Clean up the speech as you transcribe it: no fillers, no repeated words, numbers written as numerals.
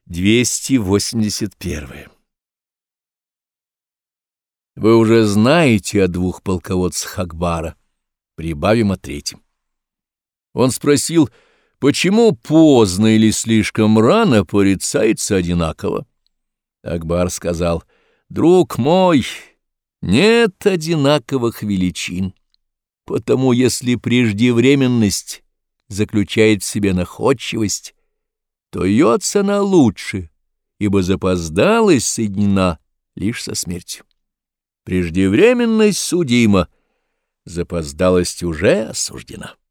281. Вы уже знаете о двух полководцах Акбара, прибавим о третьем. Он спросил, почему поздно или слишком рано порицается одинаково. Акбар сказал, друг мой, нет одинаковых величин, потому если преждевременность заключает в себе находчивость, то ее цена лучше, ибо запоздалость соединена лишь со смертью. Преждевременность судима, запоздалость уже осуждена.